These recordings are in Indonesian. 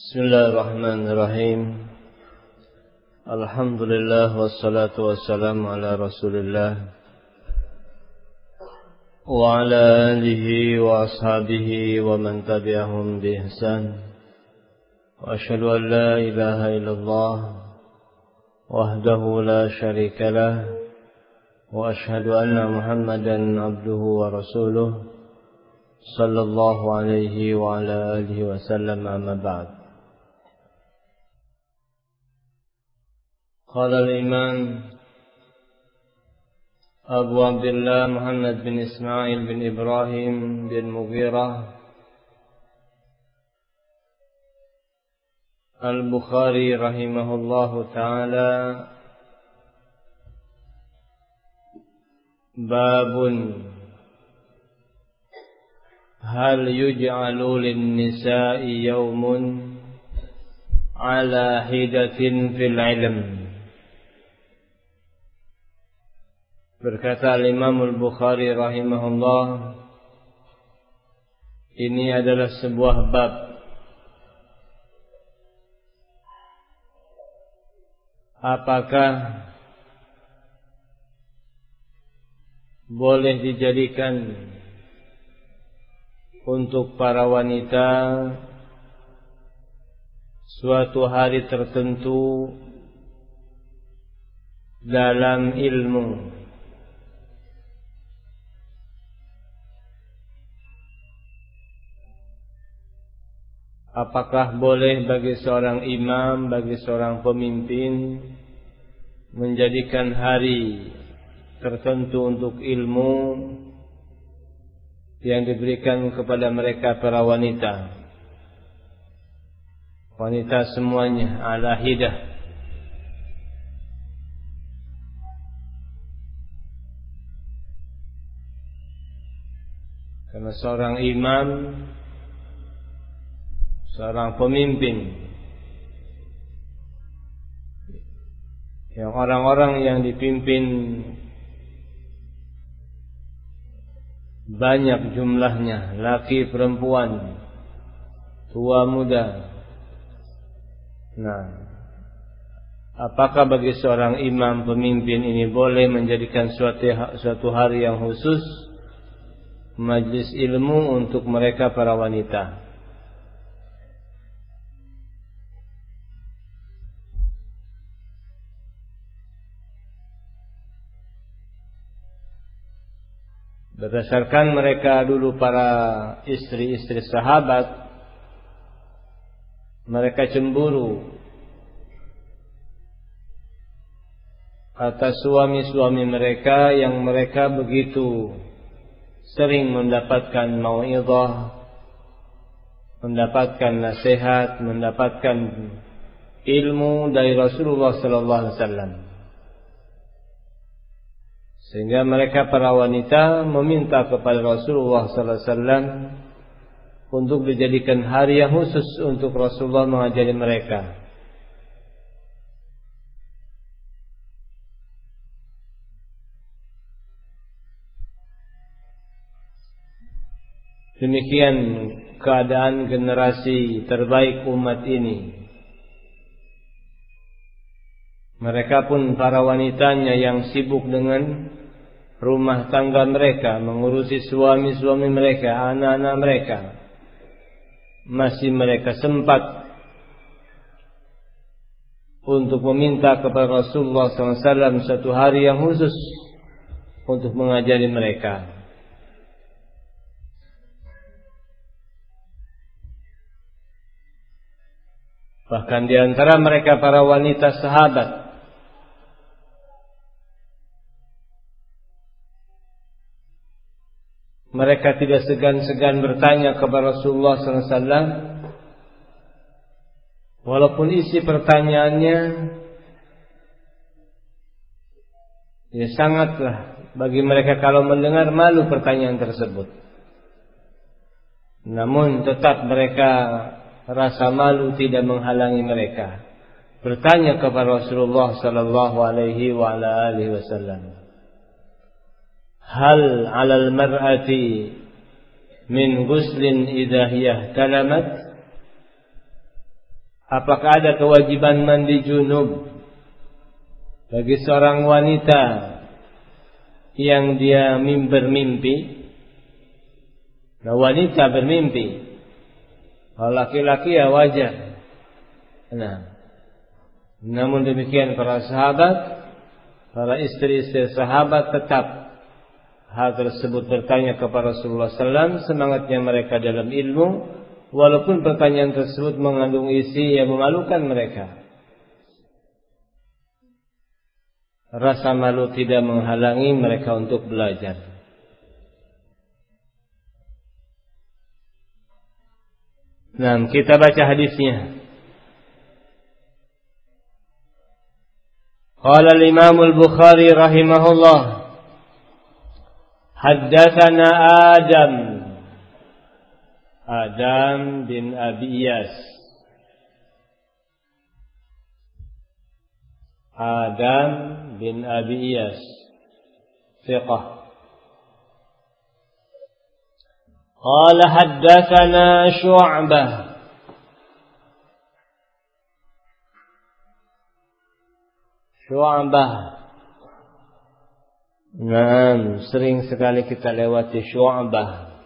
Bismillahirrahmanirrahim. Alhamdulillah wassalatu wassalamu ala Rasulillah wa ala alihi wa ashabihi wa man tabi'ahum bi ihsan. Wa asyhadu an la ilaha illallah wahdahu la syarika lah wa asyhadu anna Muhammadan abduhu wa rasuluh sallallahu alaihi wa ala alihi wa sallam, amma ba'd. قال الإمام أبو عبد الله محمد بن إسماعيل بن إبراهيم بن مغيرة البخاري رحمه الله تعالى: باب هل يجعل للنساء يوم على حدة في العلم. Berkata Imam Al-Bukhari rahimahullah, ini adalah sebuah bab apakah boleh dijadikan untuk para wanita suatu hari tertentu dalam ilmu. Apakah boleh bagi seorang imam, bagi seorang pemimpin menjadikan hari tertentu untuk ilmu yang diberikan kepada mereka para wanita? Wanita semuanya ala hidah. Karena seorang imam, seorang pemimpin, yang orang-orang yang dipimpin banyak jumlahnya, laki perempuan, tua muda. Nah, apakah bagi seorang imam pemimpin ini boleh menjadikan suatu hari yang khusus majlis ilmu untuk mereka para wanita? Berdasarkan mereka dulu para istri-istri sahabat, mereka cemburu atas suami-suami mereka yang mereka begitu sering mendapatkan mau'izah, mendapatkan nasihat, mendapatkan ilmu dari Rasulullah sallallahu alaihi wasallam. Sehingga mereka para wanita meminta kepada Rasulullah sallallahu alaihi wasallam untuk dijadikan hari yang khusus untuk Rasulullah mengajari mereka. Demikian keadaan generasi terbaik umat ini. Mereka pun para wanitanya yang sibuk dengan rumah tangga mereka, mengurusi suami-suami mereka, anak-anak mereka, masih mereka sempat untuk meminta kepada Rasulullah SAW satu hari yang khusus untuk mengajari mereka. Bahkan di antara mereka para wanita sahabat, mereka tidak segan-segan bertanya kepada Rasulullah SAW, walaupun isi pertanyaannya ya sangatlah bagi mereka kalau mendengar malu pertanyaan tersebut. Namun tetap mereka rasa malu tidak menghalangi mereka bertanya kepada Rasulullah sallallahu alaihi wa ala alihi wasallam. Hal 'alal mar'ati min ghuslin idza hiya talamat? apakah ada kewajiban mandi junub bagi seorang wanita yang dia bermimpi? Nah, wanita bermimpi. Kalau laki-laki ya wajar. Nah, namun demikian para sahabat, para istri-istri sahabat tetap hal tersebut bertanya kepada Rasulullah SAW. Semangatnya mereka dalam ilmu, walaupun pertanyaan tersebut mengandung isi yang memalukan mereka. Rasa malu tidak menghalangi mereka untuk belajar. Nah, kita baca hadisnya. Qala al-Imam al-Bukhari rahimahullah, haddatsana Adam bin Abi Iyas. Adam bin Abi Iyas thiqah. Qala haddatsana Syu'bah. Nah, sering sekali kita lewati Syu'bah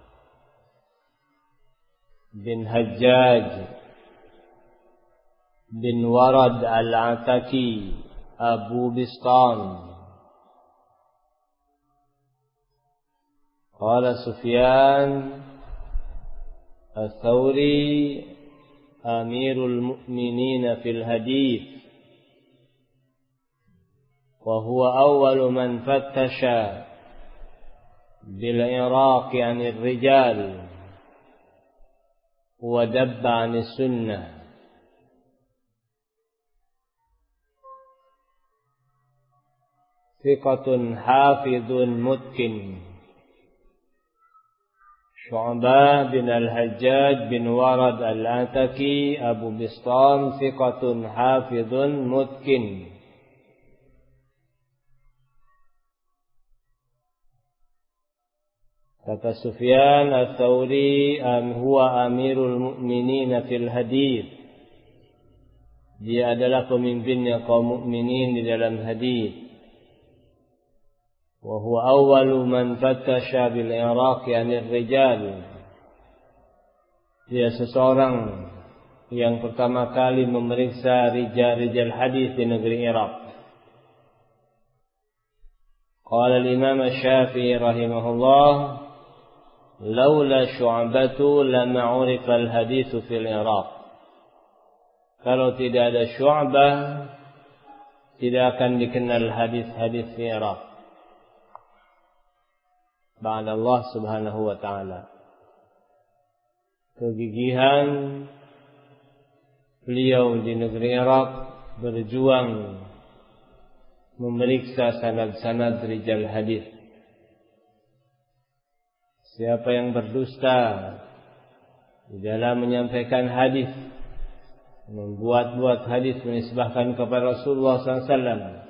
bin Hajjaj bin Warad al-Ataki Abu Bistam. Qala Sufyan al-Thawri Amirul Mu'minin fil Hadith, wa huwa awwalu man fattasha bil Iraq 'anil rijal wa dabba 'anis sunnah. Thiqatun hafidhun mutqin. Syu'bah bin al-Hajjaj bin Warad al-Ataki Abu Bistam thiqatun hafidhun mutqin. Kata Sufyan al-Thawri, huwa amirul mu'minin fil hadith. Dia adalah pemimpinnya kaum mukminin di dalam hadith. Wa huwa awwalu man fattasha bil Iraq 'anil rijal. Dia seseorang yang pertama kali memeriksa rijal hadis di negeri Irak. Qala al-Imam Asy-Syafi'i rahimahullah, laula Syu'batu lama 'urifa al-hadits fil Iraq. Kalau tidak ada Syu'bah, tidak akan dikenal hadis-hadis di Irak. Ba'da Allah subhanahu wa ta'ala. Kegigihan beliau di negeri Irak berjuang memeriksa sanad-sanad rijal hadis. Siapa yang berdusta di dalam menyampaikan hadis, membuat-buat hadis menisbahkan kepada Rasulullah SAW,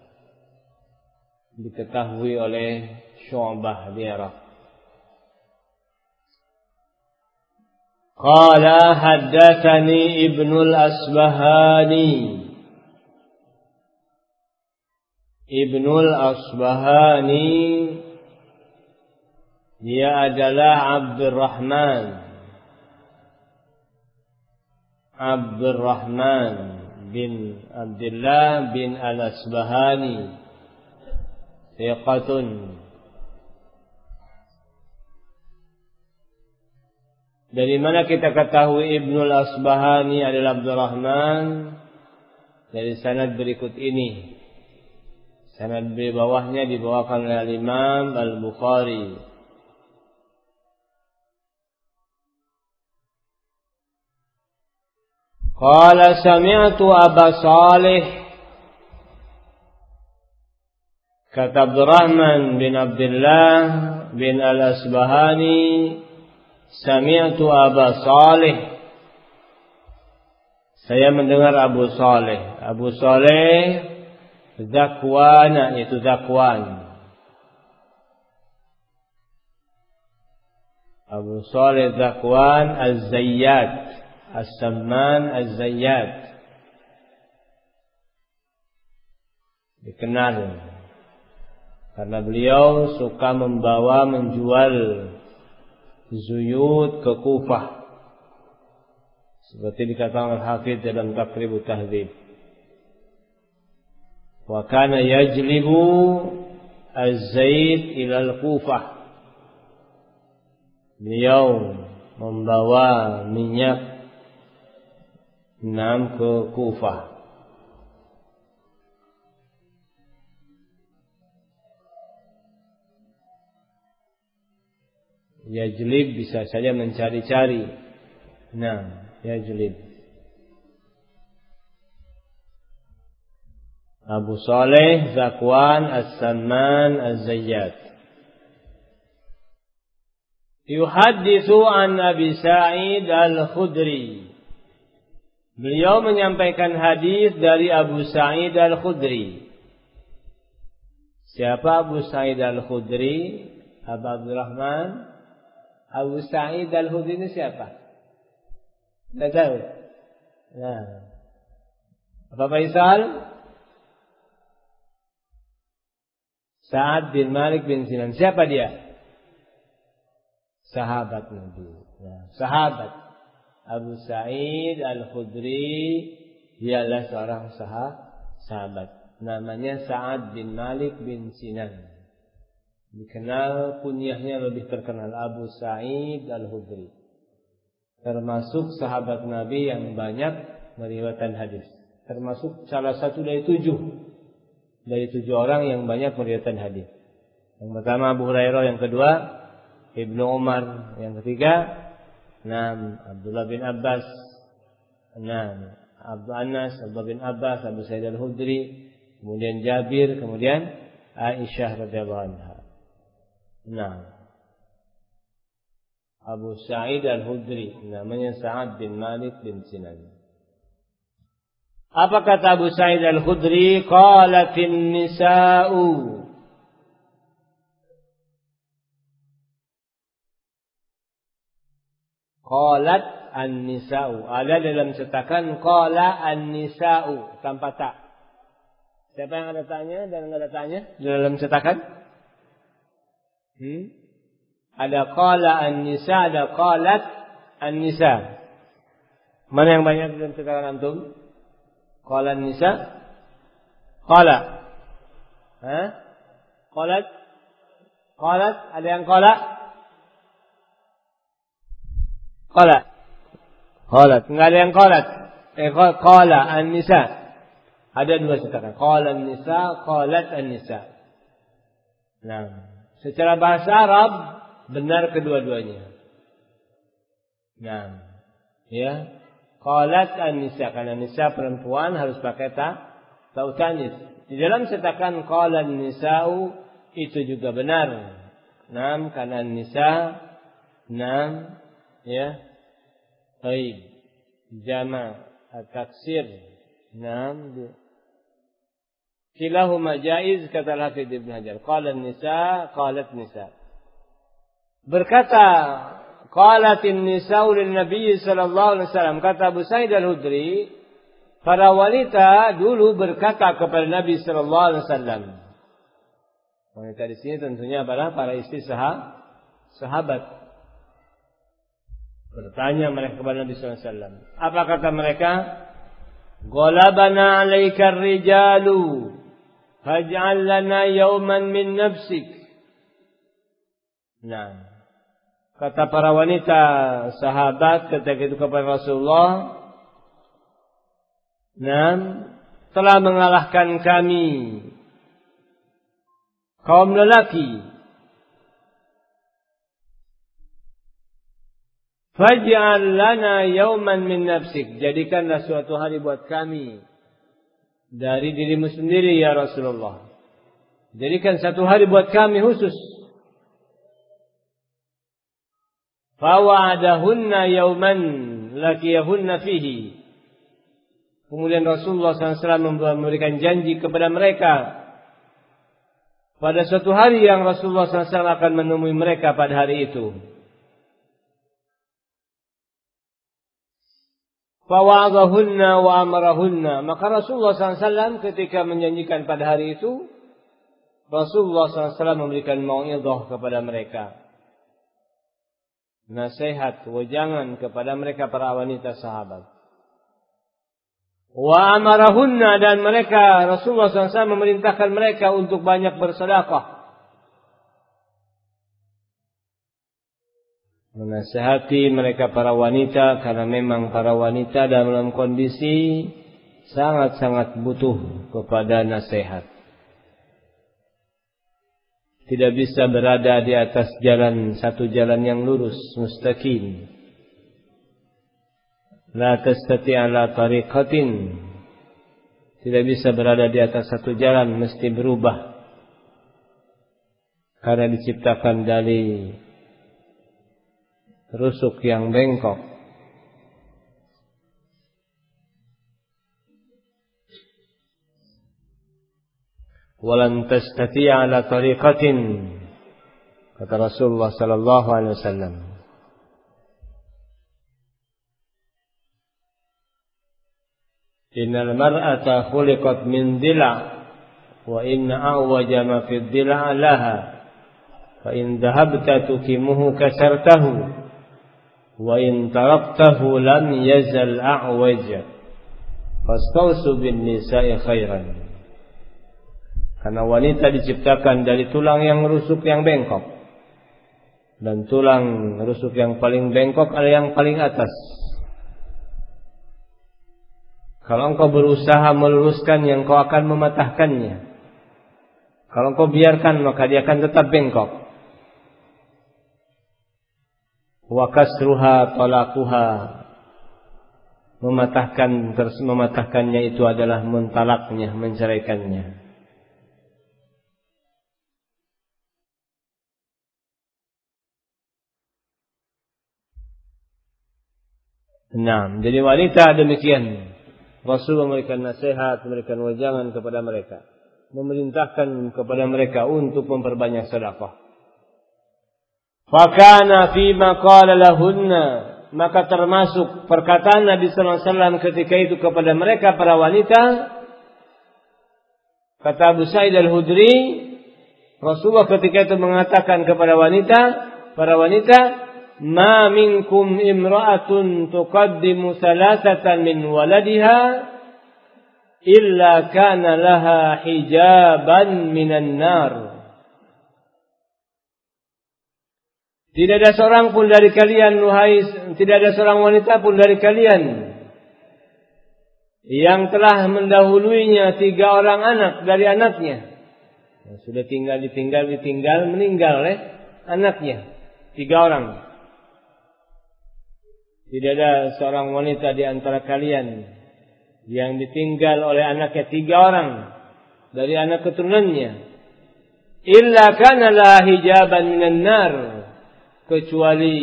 diketahui oleh Syu'bah di Irak. Qala haddatsani Ibnul Asbahani. Ibnul Asbahani dia adalah Abdurrahman bin Abdullah bin Al-Asbahani, thiqatun. Dari mana kita ketahui Ibnul Asbahani adalah Abdurrahman? Dari sanad berikut ini. Sanad di bawahnya dibawakan oleh Imam Al-Bukhari. Qala sami'tu Aba Salih. Kata Abdurrahman bin Abdullah bin Al-Asbahani, sami'tu Aba Salih. Saya mendengar Abu Salih. Abu Salih Zakwan, yaitu Zakwan. Abu Salih Zakwan Az-Zayyat As-Samman Az-Zayyat. Dikenal karena beliau suka menjual zuyud ke Kufah, seperti dikatakan Al-Hafidz dalam Taqribut Tahdzib. Wa kana yajlibu az-zait ila al-Kufah. Beliau membawa minyak ke Kufah. Yajlib bisa saja mencari-cari. Yajlib. Abu Saleh Zakwan As-Samman Az-Zayyat. Yuhadditsu an Abi Sa'id Al-Khudri. Beliau menyampaikan hadis dari Abu Sa'id Al-Khudri. Siapa Abu Sa'id Al-Khudri? Abu Abdurrahman. Abu Sa'id Al-Khudri ini siapa? Tidak tahu. Apa Faisal? Sa'ad bin Malik bin Sinan. Siapa dia? Sahabat Nabi. Sahabat. Abu Sa'id Al-Khudri ialah seorang sahabat. Namanya Sa'ad bin Malik bin Sinan. Dikenal kunyahnya lebih terkenal Abu Sa'id Al-Khudri. Termasuk sahabat Nabi yang banyak meriwayatkan hadis. Termasuk salah satu dari 7 orang yang banyak meriwayatkan hadis. Yang pertama Abu Hurairah, yang kedua Ibnu Umar, yang ketiga Abdullah bin Abbas, Abu Anas, Abdullah bin Abbas, Abu Sa'id Al-Khudri, kemudian Jabir, kemudian Aisyah radhiyallahu anha. Abu Sa'id Al-Khudri namanya Sa'ad bin Malik bin Sinan. Apa kata Abu Sa'id Al-Khudri? Qalatin nisa'u. Qalat an-nisa'u. Ada dalam cetakan qala an-nisa'u tanpa ta. Siapa yang ada tanya dan enggak ada tanya dalam cetakan? Ada qala an-nisa, ada qalat an-nisa. Mana yang banyak dalam cetakan antum? Qala an-nisa? Qala. Qalat? Qalat? Ada yang qala? Qala. Qalat. Enggak ada yang qalat. Qala an-nisa. Ada 2 cetakan. Qala an-nisa, qalat an-nisa. Secara bahasa Arab benar kedua-duanya. Qalat an-nisa, karena nisa perempuan harus pakai ta tanis. Di dalam cetakan qala an-nisa'u itu juga benar. Karena nisa baik jama at-taksir. Kilahuma jaiz, kata Al-Hafidz Ibnu Hajar. Qala an-nisa, qalat nisa. Berkata qalatin nisa'u lin Nabi sallallahu alaihi wasallam, kata Abu Sa'id Al-Khudri, para wanita dulu berkata kepada Nabi sallallahu alaihi wasallam. Wanita di sini tentunya adalah para istri sahabat. Bertanya mereka kepada Nabi sallallahu alaihi wasallam. Apa kata mereka? Ghalabana 'alaika ar-rijalu faj'al lana yawman min nafsik. Kata para wanita sahabat ketika itu kepada Rasulullah, telah mengalahkan kami kaum lelaki. Faj'al lana yawman min nafsik. Jadikanlah suatu hari buat kami dari dirimu sendiri ya Rasulullah. Jadikan satu hari buat kami khusus. Fawa'adahunna yawman laqiyahunna fihi. Kemudian Rasulullah SAW memberikan janji kepada mereka pada suatu hari yang Rasulullah SAW akan menemui mereka pada hari itu. fawa'adahunna wa amarahunna. Maka Rasulullah SAW ketika menjanjikan pada hari itu, Rasulullah SAW memberikan mau'izah kepada mereka, nasihat, wejangan kepada mereka para wanita sahabat. Wa amarahunna, dan mereka, Rasulullah SAW memerintahkan mereka untuk banyak bersedekah, menasihati mereka para wanita, karena memang para wanita dalam kondisi sangat-sangat butuh kepada nasihat. Tidak bisa berada di atas satu jalan yang lurus, mustaqim. La tastati' ala tariqatin. Tidak bisa berada di atas satu jalan, mesti berubah. Karena diciptakan dari rusuk yang bengkok. Walan tastati'a ala tariqatin, kata Rasulullah sallallahu alaihi wasallam. Innal mar'ata khuliqat min dila' wa inna a'waja ma fi dila' laha fa in dhahabta tukimuhu kasartahu wa in taraktahu lam yazal a'waja fastausu bin nisa'i khairan. Karena wanita diciptakan dari tulang yang rusuk yang bengkok, dan tulang rusuk yang paling bengkok adalah yang paling atas. Kalau engkau berusaha meluruskannya, engkau akan mematahkannya. Kalau engkau biarkan, maka dia akan tetap bengkok. Wa kasruha talaquha, mematahkannya itu adalah mentalaknya, menceraikannya. Nah, jadi wanita demikian. Rasul memberikan nasihat, memberikan wejangan kepada mereka, memerintahkan kepada mereka untuk memperbanyak sedekah. Fakana fima qala lahunna, maka termasuk perkataan Nabi sallallahu alaihi wasallam ketika itu kepada mereka para wanita. Kata Abu Sa'id Al-Khudri, Rasulullah ketika itu mengatakan kepada para wanita, ma minkum imra'atun tuqaddimu salasatan min waladiha illa kana laha hijaban minan nar. Tidak ada seorang pun dari kalian, tidak ada seorang wanita pun dari kalian yang telah mendahuluinya 3 orang anak dari anaknya. Sudah ditinggal meninggal oleh anaknya 3 orang. Tidak ada seorang wanita di antara kalian yang ditinggal oleh anaknya 3 orang dari anak keturunannya. Illa kana la hijaban minan nar, kecuali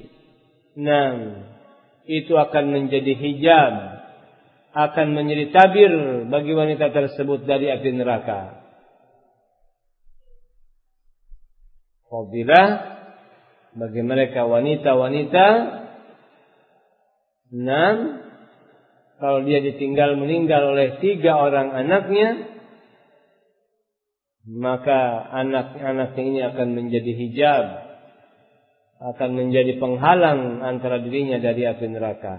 itu akan menjadi hijab, akan menjadi tabir bagi wanita tersebut dari api neraka. Fadilah bagi mereka wanita-wanita. Kalau dia ditinggal meninggal oleh 3 orang anaknya, maka anak-anaknya ini akan menjadi hijab, akan menjadi penghalang antara dirinya dari api neraka.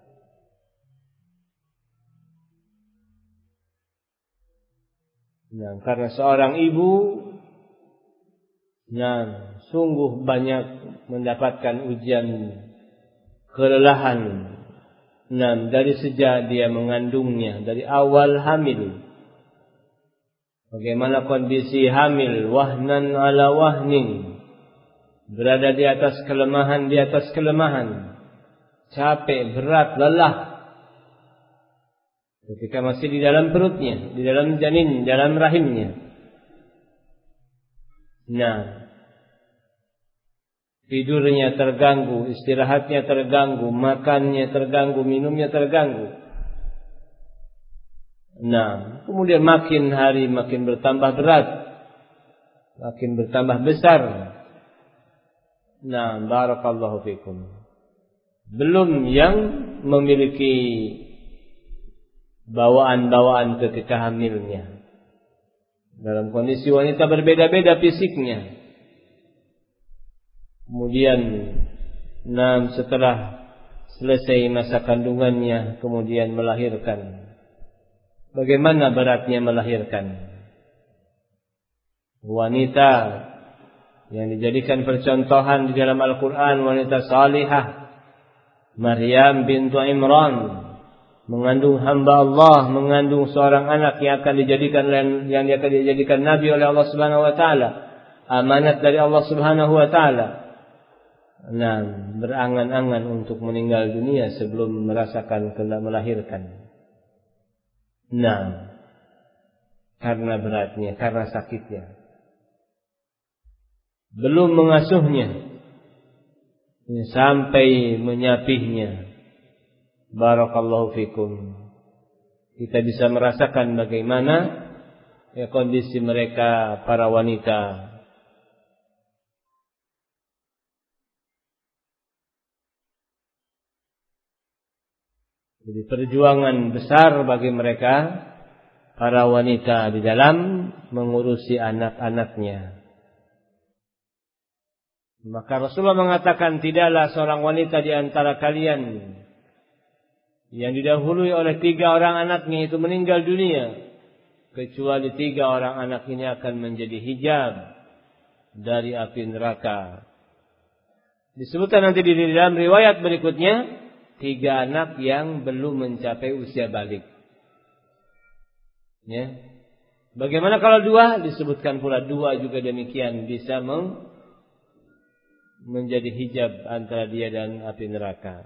Karena seorang ibu sungguh banyak mendapatkan ujian kelelahan dari sejak dia mengandungnya, dari awal hamil. Bagaimana kondisi hamil, wahnan ala wahnin, berada di atas kelemahan, capek, berat, lelah ketika masih di dalam perutnya, di dalam janin, dalam rahimnya. Tidurnya terganggu, istirahatnya terganggu, makannya terganggu, minumnya terganggu. Kemudian makin hari makin bertambah berat, makin bertambah besar. Barakallahu fikum. Belum yang memiliki bawaan-bawaan ketika hamilnya. Dalam kondisi wanita berbeda-beda fisiknya. Kemudian setelah selesai masa kandungannya kemudian melahirkan. Bagaimana beratnya melahirkan? Wanita yang dijadikan percontohan di dalam Al-Quran, wanita salihah, Maryam bintu Imran, mengandung hamba Allah, mengandung seorang anak yang akan dijadikan nabi oleh Allah Subhanahu wa taala, amanat dari Allah Subhanahu wa taala. Berangan-angan untuk meninggal dunia sebelum merasakan melahirkan. Karena beratnya, karena sakitnya. Belum mengasuhnya sampai menyapihnya. Barakallahu fikum. Kita bisa merasakan bagaimana kondisi mereka para wanita. Jadi perjuangan besar bagi mereka para wanita di dalam mengurusi anak-anaknya. Maka Rasulullah mengatakan, tidaklah seorang wanita di antara kalian yang didahului oleh 3 orang anaknya itu meninggal dunia, kecuali 3 orang anak ini akan menjadi hijab dari api neraka. Disebutkan nanti di dalam riwayat berikutnya, 3 anak yang belum mencapai usia balik. Bagaimana kalau 2? Disebutkan pula 2 juga demikian bisa menjadi hijab antara dia dan api neraka.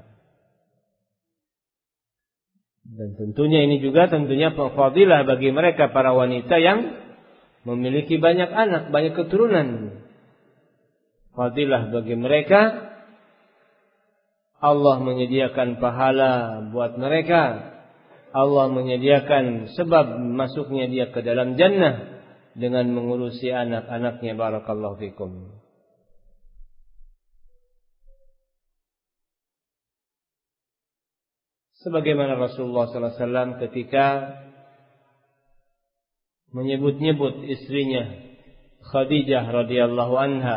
Dan tentunya ini juga fadilah bagi mereka para wanita yang memiliki banyak anak, banyak keturunan. Fadilah bagi mereka. Allah menyediakan pahala buat mereka. Allah menyediakan sebab masuknya dia ke dalam jannah dengan mengurusi anak-anaknya. Barakallahu fikum. Sebagaimana Rasulullah SAW ketika menyebut-nyebut istrinya Khadijah radhiyallahu anha.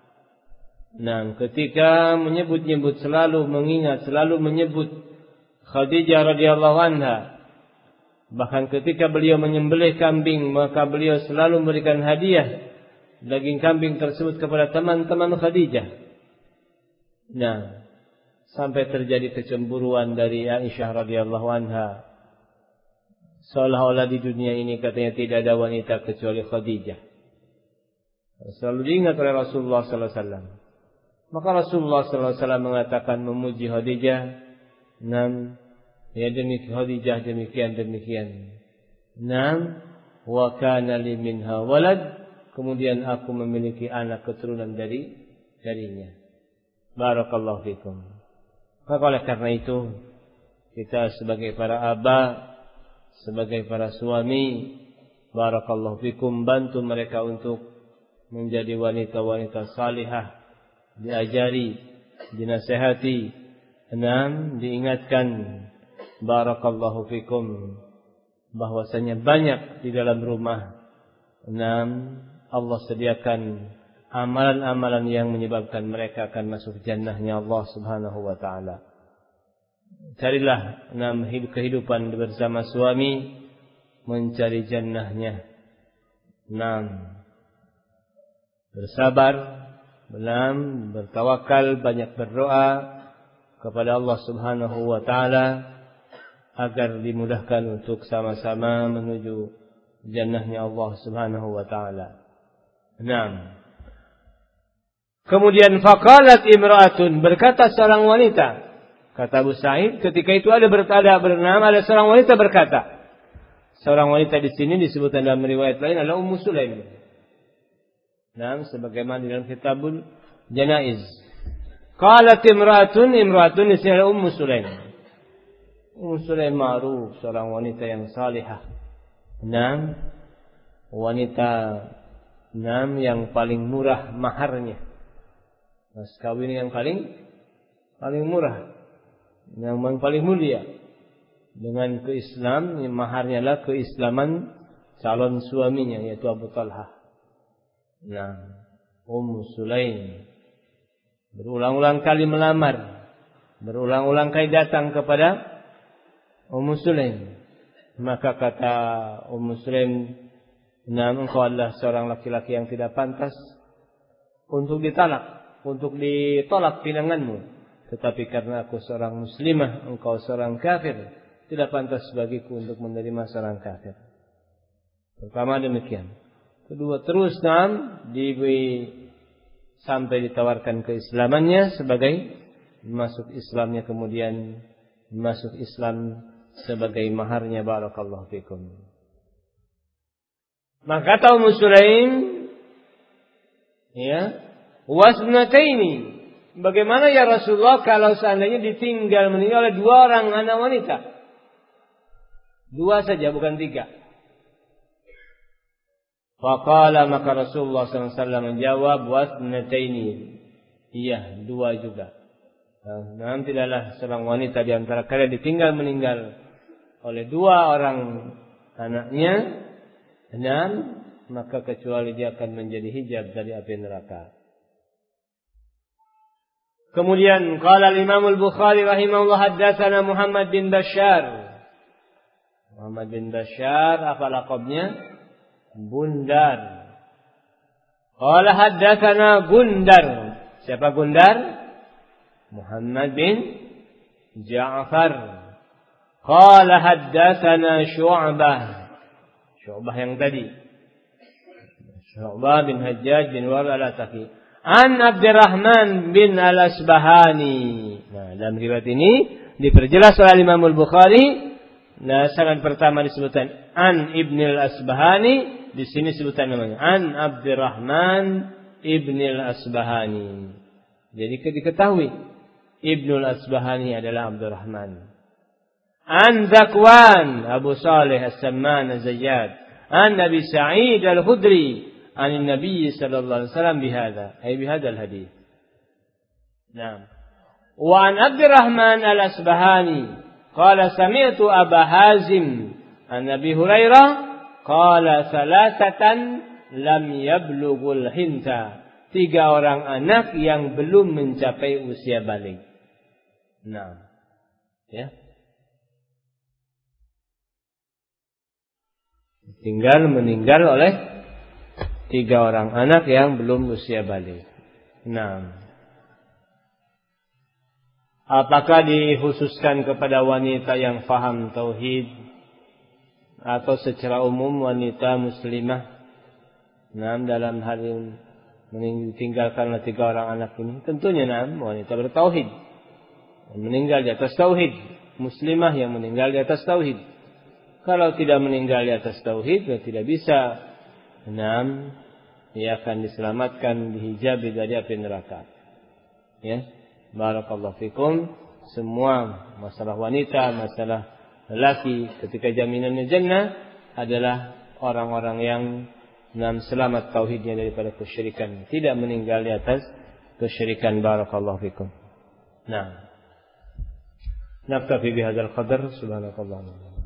Ketika menyebut-nyebut, selalu mengingat, selalu menyebut Khadijah radhiyallahu anha. Bahkan ketika beliau menyembelih kambing, maka beliau selalu memberikan hadiah daging kambing tersebut kepada teman-teman Khadijah. Sampai terjadi kecemburuan dari Aisyah radhiyallahu anha. Seolah-olah di dunia ini katanya tidak ada wanita kecuali Khadijah. Selalu diingat oleh Rasulullah sallallahu alaihi wasallam. Maka Rasulullah sallallahu alaihi wasallam mengatakan, memuji Khadijah, demi Khadijah demikian. Wa kana li minha walad, kemudian aku memiliki anak keturunan darinya. Barakallahu fikum. Maka oleh karena itu, kita sebagai para aba, sebagai para suami, barakallahu fikum, bantu mereka untuk menjadi wanita-wanita salihah. Diajari, dinasihati, diingatkan, barakallahu fikum, bahwasanya banyak di dalam rumah. Allah sediakan amalan-amalan yang menyebabkan mereka akan masuk jannahnya Allah Subhanahu wa taala. Carilah kehidupan bersama suami, mencari jannahnya. Bersabar, bertawakal, banyak berdoa kepada Allah Subhanahu wa taala agar dimudahkan untuk sama-sama menuju jannahnya Allah Subhanahu wa taala. Kemudian faqalat imra'atun, berkata seorang wanita. Kata Abu Sa'id, ketika itu ada seorang wanita berkata. Seorang wanita di sini disebutkan dalam riwayat lain adalah Ummu Sulaim. Sebagaimana di dalam Kitabul Janaiz. Qalat imra'atun di sini adalah Ummu Sulaim. Ummu Sulaim ma'ruf, seorang wanita yang salihah. Wanita yang paling murah maharnya. Mas kawin yang paling murah. yang paling mulia. Dengan keislam, maharnya adalah keislaman calon suaminya, yaitu Abu Talhah. Nah, Sulaim berulang-ulang kali melamar, berulang-ulang kali datang kepada Sulaim. Maka kata Sulaim, "Nah, engkau adalah seorang laki-laki yang tidak pantas untuk ditolak pinanganmu. Tetapi karena aku seorang muslimah, engkau seorang kafir, tidak pantas bagiku untuk menerima seorang kafir." Pertama demikian. Kedua, terus sampai ditawarkan keislamannya sebagai masuk Islamnya, kemudian masuk Islam sebagai maharnya. Barakallahu fikum. Maka kata Sulaim, ya, wasnataini. Bagaimana ya Rasulullah kalau seandainya meninggal oleh 2 orang anak wanita? 2 saja, bukan 3. Faqala, maka Rasulullah SAW menjawab, wasnataini. Iya, 2 juga. Nah, tidaklah seorang wanita di antara kalian meninggal oleh 2 orang anaknya, dan maka kecuali dia akan menjadi hijab dari api neraka. Kemudian qala Imam Al-Bukhari rahimahullah, haddatsana Muhammad bin Bashar. Muhammad bin Bashar, apa laqabnya? Bundar. Qala haddatsana Gundar. Siapa Gundar? Muhammad bin Ja'far. Qala haddatsana Syu'bah. Syu'bah yang tadi. Syu'bah bin Hajjaj bin Ward al-Ataki. An Abdurrahman bin al-Asbahani. Nah, dalam riwayat ini diperjelas oleh Imam Al-Bukhari. Nah, sanad pertama disebutkan An Ibn al-Asbahani, di sini sebutan namanya An Abdurrahman Ibn al-Asbahani. Jadi diketahui Ibn al-Asbahani adalah Abdurrahman. An Zakwan Abu Salih As-Samman Az-Zayyad. An Nabi Sa'id Al-Khudri عن النبي صلى الله عليه وسلم بهذا الحديث. نعم. وعن عبد الرحمن الأصبهاني قال سمعت أبا حازم عن أبي هريرة قال 3 لم يبلغوا الحنثى. 3 orang anak yang belum mencapai usia balik. Nah, ya. Meninggal oleh 3 orang anak yang belum usia balik. Nah, apakah dikhususkan kepada wanita yang faham tauhid atau secara umum wanita muslimah? Nah, dalam hal ini ditinggalkanlah 3 orang anak ini, tentunya wanita bertauhid, meninggal di atas tauhid, muslimah yang meninggal di atas tauhid. Kalau tidak meninggal di atas tauhid, tidak bisa ia akan diselamatkan, dihijabi dari api neraka. Ya, barakallahu fikum. Semua masalah wanita, masalah lelaki ketika jaminannya jannah adalah orang-orang yang selamat tauhidnya daripada kesyirikan, tidak meninggal di atas kesyirikan. Barakallahu fikum. Nah, naktafi bihadzal qadar. Subhanakallahumma